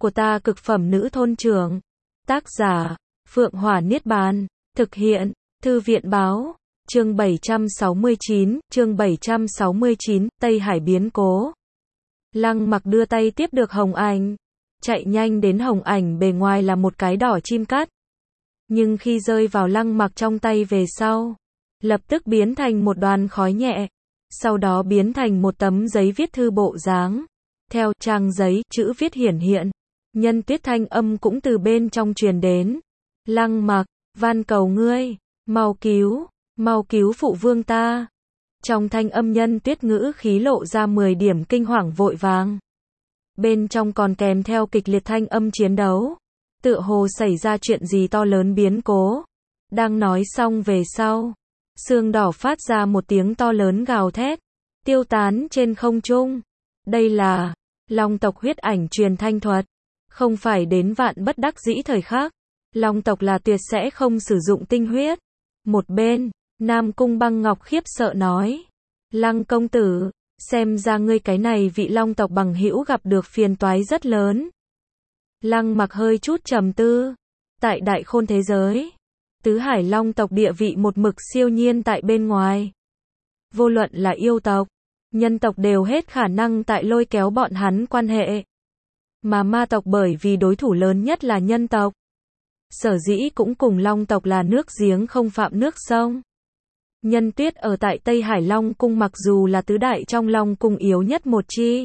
của ta cực phẩm nữ thôn trưởng. Tác giả, Phượng Hỏa Niết Bàn. Thực hiện, Thư viện Báo. Chương 769, Tây Hải biến cố. Lăng Mặc đưa tay tiếp được hồng ảnh. Chạy nhanh đến hồng ảnh bề ngoài là một cái đỏ chim cắt. Nhưng khi rơi vào Lăng Mặc trong tay về sau, lập tức biến thành một đoàn khói nhẹ. Sau đó biến thành một tấm giấy viết thư bộ dáng. Theo trang giấy, chữ viết hiển hiện. Nhân Tuyết thanh âm cũng từ bên trong truyền đến. Lăng Mặc, van cầu ngươi, mau cứu phụ vương ta. Trong thanh âm Nhân Tuyết ngữ khí lộ ra 10 điểm kinh hoàng vội vàng. Bên trong còn kèm theo kịch liệt thanh âm chiến đấu. Tựa hồ xảy ra chuyện gì to lớn biến cố. Đang nói xong về sau, xương đỏ phát ra một tiếng to lớn gào thét, tiêu tán trên không trung. Đây là Long tộc huyết ảnh truyền thanh thuật. Không phải đến vạn bất đắc dĩ thời khắc, Long tộc là tuyệt sẽ không sử dụng tinh huyết. Một bên, Nam Cung Băng Ngọc khiếp sợ nói. Lăng công tử, xem ra ngươi cái này vị Long tộc bằng hữu gặp được phiền toái rất lớn. Lăng Mặc hơi chút trầm tư. Tại đại khôn thế giới, tứ hải Long tộc địa vị một mực siêu nhiên tại bên ngoài. Vô luận là yêu tộc, nhân tộc đều hết khả năng tại lôi kéo bọn hắn quan hệ. Mà ma tộc bởi vì đối thủ lớn nhất là nhân tộc, sở dĩ cũng cùng Long tộc là nước giếng không phạm nước sông. Nhân Tuyết ở tại Tây Hải Long cung mặc dù là tứ đại trong Long cung yếu nhất một chi.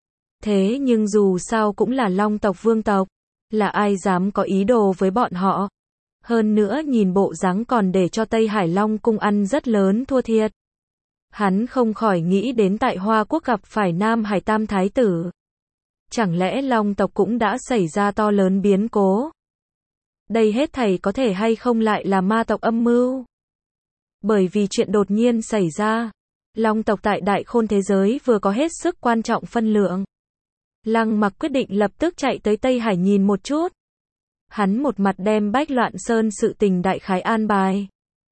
Thế nhưng dù sao cũng là Long tộc vương tộc, là ai dám có ý đồ với bọn họ. Hơn nữa nhìn bộ dáng còn để cho Tây Hải Long cung ăn rất lớn thua thiệt. Hắn không khỏi nghĩ đến tại Hoa Quốc gặp phải Nam Hải Tam Thái tử. Chẳng lẽ Long tộc cũng đã xảy ra to lớn biến cố? Đây hết thảy có thể hay không lại là ma tộc âm mưu? Bởi vì chuyện đột nhiên xảy ra, Long tộc tại đại khôn thế giới vừa có hết sức quan trọng phân lượng. Lăng Mặc quyết định lập tức chạy tới Tây Hải nhìn một chút. Hắn một mặt đem Bách Loạn Sơn sự tình đại khái an bài,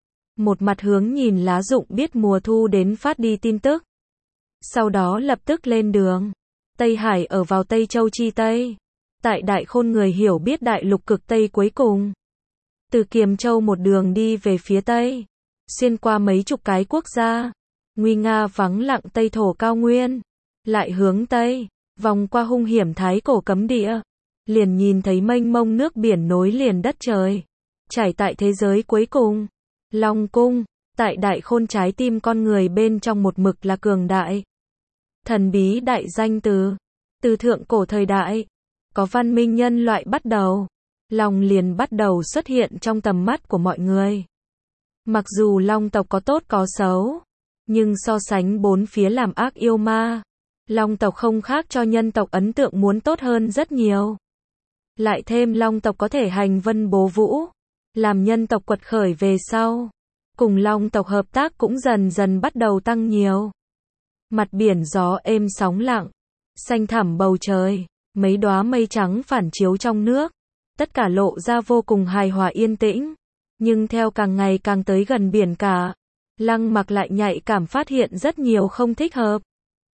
một mặt hướng nhìn lá rụng biết mùa thu đến phát đi tin tức. Sau đó lập tức lên đường. Tây Hải ở vào Tây Châu chi Tây. Tại đại khôn người hiểu biết đại lục cực Tây cuối cùng. Từ Kiềm Châu một đường đi về phía Tây. Xuyên qua mấy chục cái quốc gia. Nguy nga vắng lặng Tây thổ cao nguyên. Lại hướng Tây, vòng qua hung hiểm thái cổ cấm địa. Liền nhìn thấy mênh mông nước biển nối liền đất trời. Trải tại thế giới cuối cùng. Long cung, tại đại khôn trái tim con người bên trong một mực là cường đại. Thần bí đại danh từ thượng cổ thời đại, có văn minh nhân loại bắt đầu, Long liền bắt đầu xuất hiện trong tầm mắt của mọi người. Mặc dù Long tộc có tốt có xấu, nhưng so sánh bốn phía làm ác yêu ma, Long tộc không khác cho nhân tộc ấn tượng muốn tốt hơn rất nhiều. Lại thêm Long tộc có thể hành vân bố vũ, làm nhân tộc quật khởi về sau, cùng Long tộc hợp tác cũng dần dần bắt đầu tăng nhiều. Mặt biển gió êm sóng lặng, xanh thẳm bầu trời, mấy đóa mây trắng phản chiếu trong nước, tất cả lộ ra vô cùng hài hòa yên tĩnh. Nhưng theo càng ngày càng tới gần biển cả, Lăng Mặc lại nhạy cảm phát hiện rất nhiều không thích hợp.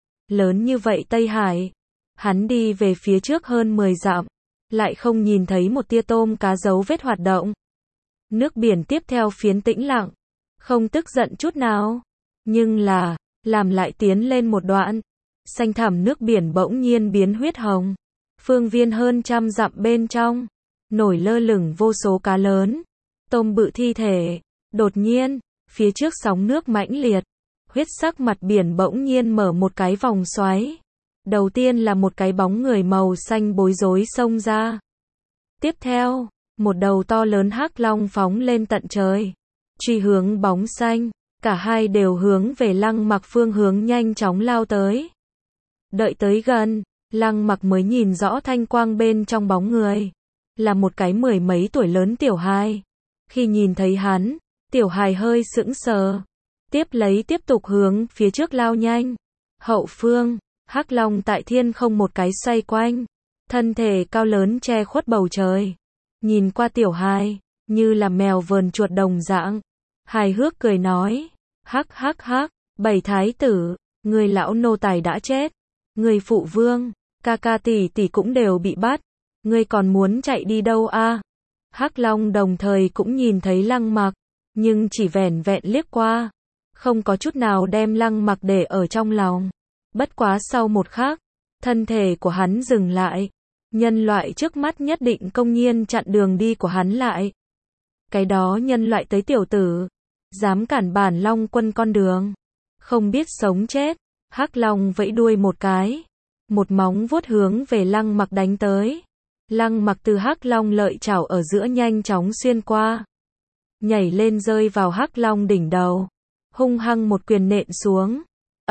Lớn như vậy Tây Hải, hắn đi về phía trước hơn 10 dặm, lại không nhìn thấy một tia tôm cá dấu vết hoạt động. Nước biển tiếp theo phiến tĩnh lặng, không tức giận chút nào. Nhưng là, làm lại tiến lên một đoạn, xanh thẳm nước biển bỗng nhiên biến huyết hồng. Phương viên hơn trăm dặm bên trong, nổi lơ lửng vô số cá lớn, tôm bự thi thể. Đột nhiên, phía trước sóng nước mãnh liệt, huyết sắc mặt biển bỗng nhiên mở một cái vòng xoáy. Đầu tiên là một cái bóng người màu xanh bối rối xông ra. Tiếp theo, một đầu to lớn hắc long phóng lên tận trời, truy hướng bóng xanh, cả hai đều hướng về Lăng Mặc phương hướng nhanh chóng lao tới. Đợi tới gần, Lăng Mặc mới nhìn rõ thanh quang bên trong bóng người, là một cái mười mấy tuổi lớn tiểu hài. Khi nhìn thấy hắn, tiểu hài hơi sững sờ, tiếp lấy tiếp tục hướng phía trước lao nhanh. Hậu phương, hắc long tại thiên không một cái xoay quanh, thân thể cao lớn che khuất bầu trời. Nhìn qua tiểu hài, như là mèo vờn chuột đồng dạng, hài hước cười nói, hắc hắc hắc, Bảy thái tử, người lão nô tài đã chết, người phụ vương, ca ca tỷ tỷ cũng đều bị bắt, Ngươi còn muốn chạy đi đâu a? Hắc Long đồng thời cũng nhìn thấy Lăng Mặc, nhưng chỉ vẻn vẹn liếc qua, không có chút nào đem Lăng Mặc để ở trong lòng. Bất quá sau một khắc, thân thể của hắn dừng lại. Nhân loại trước mắt nhất định công nhiên chặn đường đi của hắn lại. Cái đó nhân loại tới tiểu tử, dám cản bản Long quân con đường, không biết sống chết. Hắc Long vẫy đuôi một cái, một móng vuốt hướng về Lăng Mặc đánh tới. Lăng Mặc từ Hắc Long lợi chảo ở giữa nhanh chóng xuyên qua, nhảy lên rơi vào Hắc Long đỉnh đầu, hung hăng một quyền nện xuống.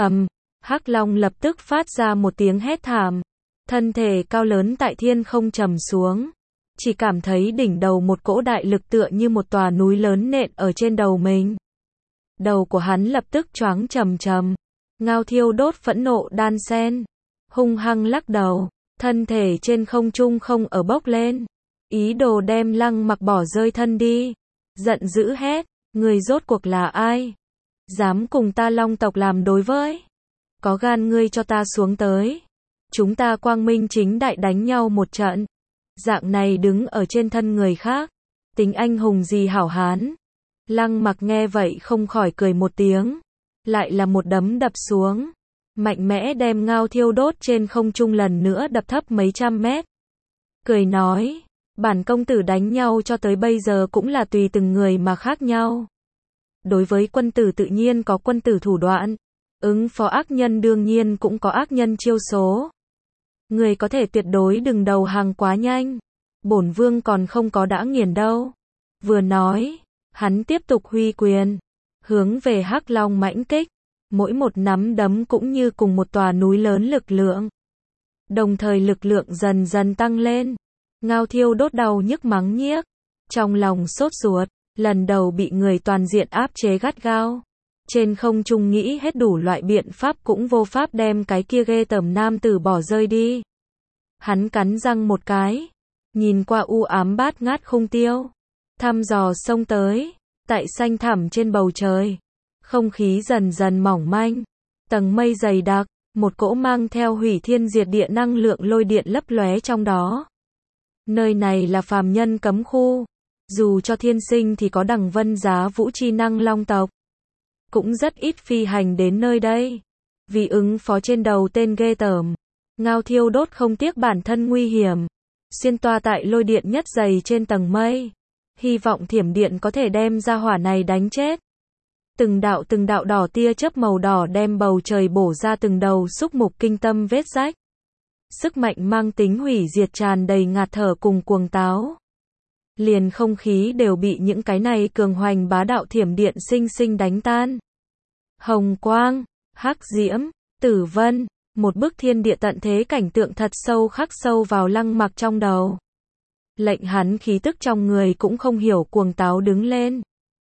Hắc Long lập tức phát ra một tiếng hét thảm, thân thể cao lớn tại thiên không trầm xuống, chỉ cảm thấy đỉnh đầu một cỗ đại lực tựa như một tòa núi lớn nện ở trên đầu mình. Đầu của hắn lập tức choáng trầm trầm. Ngao Thiêu Đốt phẫn nộ đan sen, hung hăng lắc đầu, thân thể trên không trung không ở bốc lên, ý đồ đem Lăng Mặc bỏ rơi thân đi. Giận dữ hét, người rốt cuộc là ai? Dám cùng ta Long tộc làm đối với? Có gan ngươi cho ta xuống tới. Chúng ta quang minh chính đại đánh nhau một trận. Dạng này đứng ở trên thân người khác, tính anh hùng gì hảo hán. Lăng Mặc nghe vậy không khỏi cười một tiếng, lại là một đấm đập xuống, mạnh mẽ đem Ngao Thiêu Đốt trên không trung lần nữa đập thấp mấy trăm mét. Cười nói, bản công tử đánh nhau cho tới bây giờ cũng là tùy từng người mà khác nhau. Đối với quân tử tự nhiên có quân tử thủ đoạn, ứng phó ác nhân đương nhiên cũng có ác nhân chiêu số. Người có thể tuyệt đối đừng đầu hàng quá nhanh, bổn vương còn không có đã nghiền đâu. Vừa nói, hắn tiếp tục huy quyền, hướng về Hắc Long mãnh kích, mỗi một nắm đấm cũng như cùng một tòa núi lớn lực lượng. Đồng thời lực lượng dần dần tăng lên. Ngao Thiêu Đốt đau nhức mắng nhiếc, trong lòng sốt ruột, lần đầu bị người toàn diện áp chế gắt gao. Trên không trung nghĩ hết đủ loại biện pháp cũng vô pháp đem cái kia ghê tởm nam tử bỏ rơi đi. Hắn cắn răng một cái, nhìn qua u ám bát ngát khung tiêu, thăm dò xông tới, tại xanh thẳm trên bầu trời. Không khí dần dần mỏng manh, tầng mây dày đặc, một cỗ mang theo hủy thiên diệt địa năng lượng lôi điện lấp lóe trong đó. Nơi này là phàm nhân cấm khu, dù cho thiên sinh thì có đằng vân giá vũ chi năng long tộc, cũng rất ít phi hành đến nơi đây. Vì ứng phó trên đầu tên ghê tởm, Ngao Thiêu Đốt không tiếc bản thân nguy hiểm, xuyên toa tại lôi điện nhất dày trên tầng mây, hy vọng thiểm điện có thể đem ra hỏa này đánh chết. Từng đạo đỏ tia chớp màu đỏ đem bầu trời bổ ra từng đầu xúc mục kinh tâm vết rách. Sức mạnh mang tính hủy diệt tràn đầy ngạt thở cùng cuồng táo. Liền không khí đều bị những cái này cường hoành bá đạo thiểm điện sinh sinh đánh tan. Hồng quang, hắc diễm, tử vân, một bức thiên địa tận thế cảnh tượng thật sâu khắc sâu vào Lăng Mặc trong đầu. Lệnh hắn khí tức trong người cũng không hiểu cuồng táo đứng lên.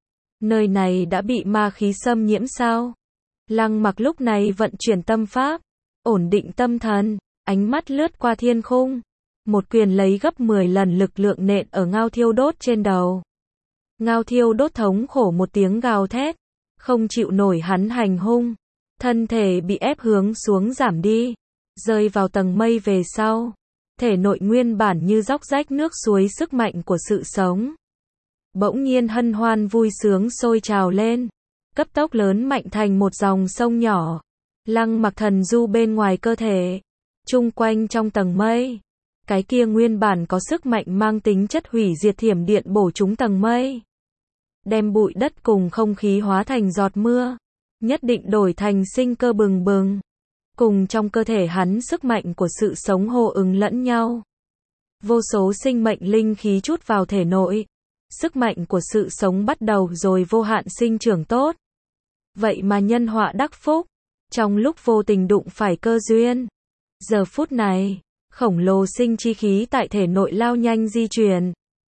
Nơi này đã bị ma khí xâm nhiễm sao? Lăng Mặc lúc này vận chuyển tâm pháp, ổn định tâm thần, ánh mắt lướt qua thiên khung, một quyền lấy gấp 10 lần lực lượng nện ở Ngao Thiêu Đốt trên đầu. Ngao Thiêu Đốt thống khổ một tiếng gào thét, không chịu nổi hắn hành hung, thân thể bị ép hướng xuống giảm đi, rơi vào tầng mây về sau, thể nội nguyên bản như róc rách nước suối sức mạnh của sự sống. Bỗng nhiên hân hoan vui sướng sôi trào lên, cấp tốc lớn mạnh thành một dòng sông nhỏ. Lăng Mặc thần du bên ngoài cơ thể, chung quanh trong tầng mây, cái kia nguyên bản có sức mạnh mang tính chất hủy diệt thiểm điện bổ trúng tầng mây, đem bụi đất cùng không khí hóa thành giọt mưa, nhất định đổi thành sinh cơ bừng bừng, cùng trong cơ thể hắn sức mạnh của sự sống hô ứng lẫn nhau. Vô số sinh mệnh linh khí trút vào thể nội, sức mạnh của sự sống bắt đầu rồi vô hạn sinh trưởng tốt. Vậy mà nhân họa đắc phúc, trong lúc vô tình đụng phải cơ duyên. Giờ phút này, khổng lồ sinh chi khí tại thể nội lao nhanh di chuyển.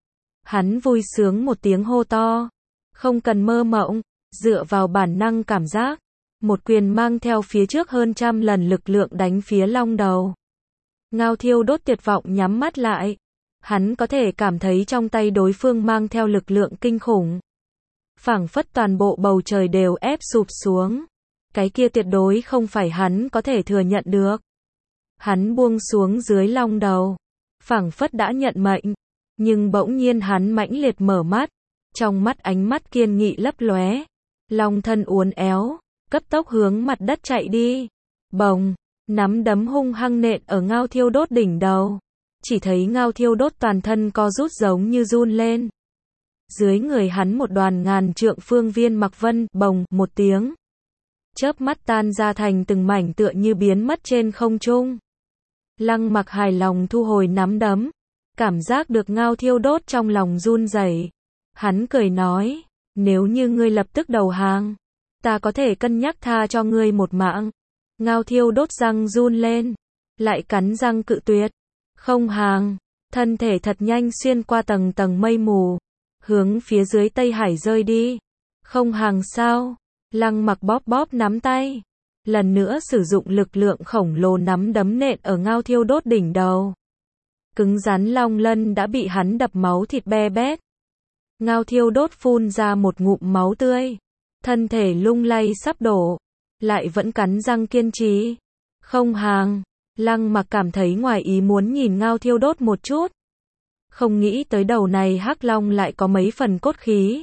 Hắn vui sướng một tiếng hô to, không cần mơ mộng, dựa vào bản năng cảm giác, một quyền mang theo phía trước hơn 100 lần lực lượng đánh phía long đầu. Ngao Thiêu Đốt tuyệt vọng nhắm mắt lại. Hắn có thể cảm thấy trong tay đối phương mang theo lực lượng kinh khủng. Phảng phất toàn bộ bầu trời đều ép sụp xuống. Cái kia tuyệt đối không phải hắn có thể thừa nhận được. Hắn buông xuống dưới long đầu. phảng phất đã nhận mệnh. Nhưng bỗng nhiên hắn mãnh liệt mở mắt, trong mắt ánh mắt kiên nghị lấp lóe. Long thân uốn éo, cấp tốc hướng mặt đất chạy đi. Bồng, nắm đấm hung hăng nện ở Ngao Thiêu Đốt đỉnh đầu. Chỉ thấy Ngao Thiêu Đốt toàn thân co rút giống như run lên. Dưới người hắn một đoàn ngàn trượng phương viên mặc vân, bồng, một tiếng. Chớp mắt tan ra thành từng mảnh tựa như biến mất trên không trung. Lăng Mặc hài lòng thu hồi nắm đấm. Cảm giác được Ngao Thiêu Đốt trong lòng run rẩy. Hắn cười nói, nếu như ngươi lập tức đầu hàng, ta có thể cân nhắc tha cho ngươi một mạng. Ngao Thiêu Đốt răng run lên, lại cắn răng cự tuyệt. Không hàng, thân thể thật nhanh xuyên qua tầng tầng mây mù, hướng phía dưới Tây Hải rơi đi. Không hàng sao? Lăng Mặc bóp bóp nắm tay, lần nữa sử dụng lực lượng khổng lồ nắm đấm nện ở Ngao Thiêu Đốt đỉnh đầu. Cứng rắn long lân đã bị hắn đập máu thịt be bét. Ngao Thiêu Đốt phun ra một ngụm máu tươi, thân thể lung lay sắp đổ, lại vẫn cắn răng kiên trì. Không hàng, Lăng Mặc cảm thấy ngoài ý muốn nhìn Ngao Thiêu Đốt một chút. Không nghĩ tới đầu này hắc long lại có mấy phần cốt khí.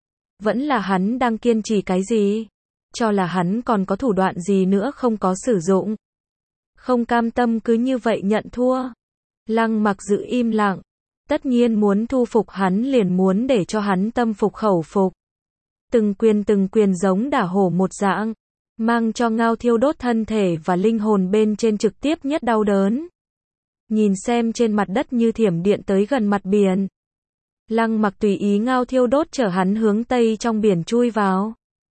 Vẫn là hắn đang kiên trì cái gì? Cho là hắn còn có thủ đoạn gì nữa không có sử dụng. Không cam tâm cứ như vậy nhận thua. Lăng Mặc giữ im lặng. Tất nhiên muốn thu phục hắn liền muốn để cho hắn tâm phục khẩu phục. Từng quyền giống đả hổ một dạng, mang cho Ngao Thiêu Đốt thân thể và linh hồn bên trên trực tiếp nhất đau đớn. Nhìn xem trên mặt đất như thiểm điện tới gần mặt biển. Lăng Mặc tùy ý Ngao Thiêu Đốt chở hắn hướng tây trong biển chui vào.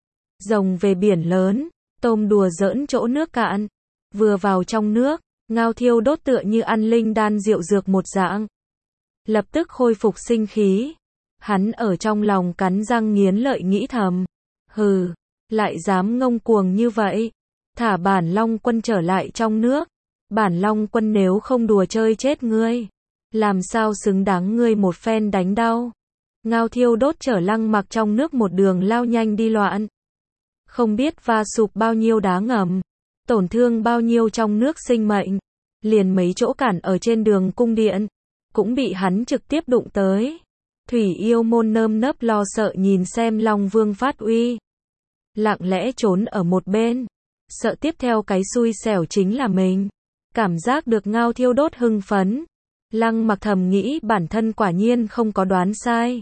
Rồng về biển lớn, tôm đùa giỡn chỗ nước cạn. Vừa vào trong nước, Ngao Thiêu Đốt tựa như ăn linh đan rượu dược một dạng. Lập tức khôi phục sinh khí. Hắn ở trong lòng cắn răng nghiến lợi nghĩ thầm. Hừ, lại dám ngông cuồng như vậy. Thả bản Long Quân trở lại trong nước. Bản Long Quân nếu không đùa chơi chết ngươi, làm sao xứng đáng ngươi một phen đánh đau. Ngao Thiêu Đốt chở Lăng Mặc trong nước một đường lao nhanh đi loạn. Không biết va sụp bao nhiêu đá ngầm, tổn thương bao nhiêu trong nước sinh mệnh. Liền mấy chỗ cản ở trên đường cung điện, cũng bị hắn trực tiếp đụng tới. Thủy Yêu Môn nơm nớp lo sợ nhìn xem Long Vương phát uy. Lặng lẽ trốn ở một bên. Sợ tiếp theo cái xui xẻo chính là mình. Cảm giác được Ngao Thiêu Đốt hưng phấn. Lăng Mặc thầm nghĩ bản thân quả nhiên không có đoán sai.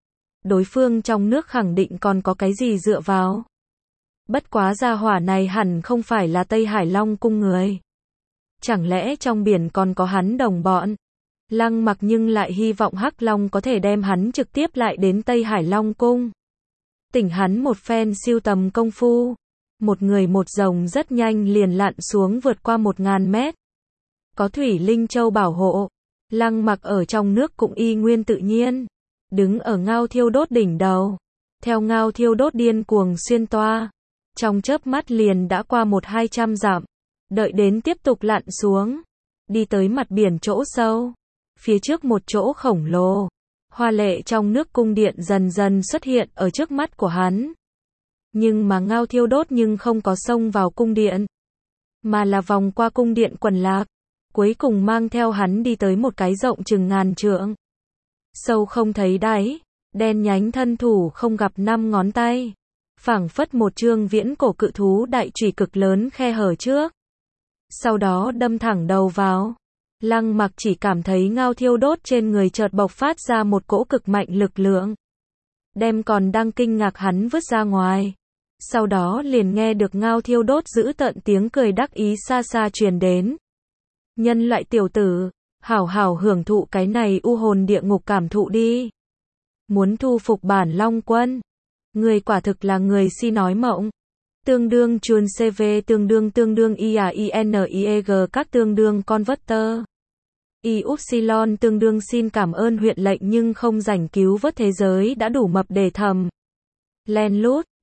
Đối phương trong nước khẳng định còn có cái gì dựa vào. Bất quá gia hỏa này hẳn không phải là Tây Hải Long cung người. Chẳng lẽ trong biển còn có hắn đồng bọn? Lăng Mặc nhưng lại hy vọng Hắc Long có thể đem hắn trực tiếp lại đến Tây Hải Long cung. Tỉnh hắn một phen siêu tầm công phu. Một người một rồng rất nhanh liền lặn xuống vượt qua 1000 mét. Có Thủy Linh Châu bảo hộ. Lăng Mặc ở trong nước cũng y nguyên tự nhiên. Đứng ở Ngao Thiêu Đốt đỉnh đầu. Theo Ngao Thiêu Đốt điên cuồng xuyên toa. Trong chớp mắt liền đã qua 100-200 dặm. Đợi đến tiếp tục lặn xuống. Đi tới mặt biển chỗ sâu. Phía trước một chỗ khổng lồ. Hoa lệ trong nước cung điện dần dần xuất hiện ở trước mắt của hắn. Nhưng mà Ngao Thiêu Đốt nhưng không có xông vào cung điện. Mà là vòng qua cung điện quần lạc. Cuối cùng mang theo hắn đi tới một cái rộng chừng 1000 trượng. Sâu không thấy đáy. Đen nhánh thân thủ không gặp 5 ngón tay. Phảng phất một chương viễn cổ cự thú đại chùy cực lớn khe hở trước. Sau đó đâm thẳng đầu vào. Lăng Mặc chỉ cảm thấy Ngao Thiêu Đốt trên người chợt bộc phát ra một cỗ cực mạnh lực lượng. Đem còn đang kinh ngạc hắn vứt ra ngoài. Sau đó liền nghe được Ngao Thiêu Đốt giữ tợn tiếng cười đắc ý xa xa truyền đến. Nhân loại tiểu tử, hảo hảo hưởng thụ cái này u hồn địa ngục cảm thụ đi. Muốn thu phục bản Long Quân. Người quả thực là người si nói mộng. Tương đương chuồn CV tương đương IAINIEG các tương đương converter. Y-upsilon tương đương xin cảm ơn huyện lệnh nhưng không rảnh cứu vớt thế giới đã đủ mập để thầm. Len lút,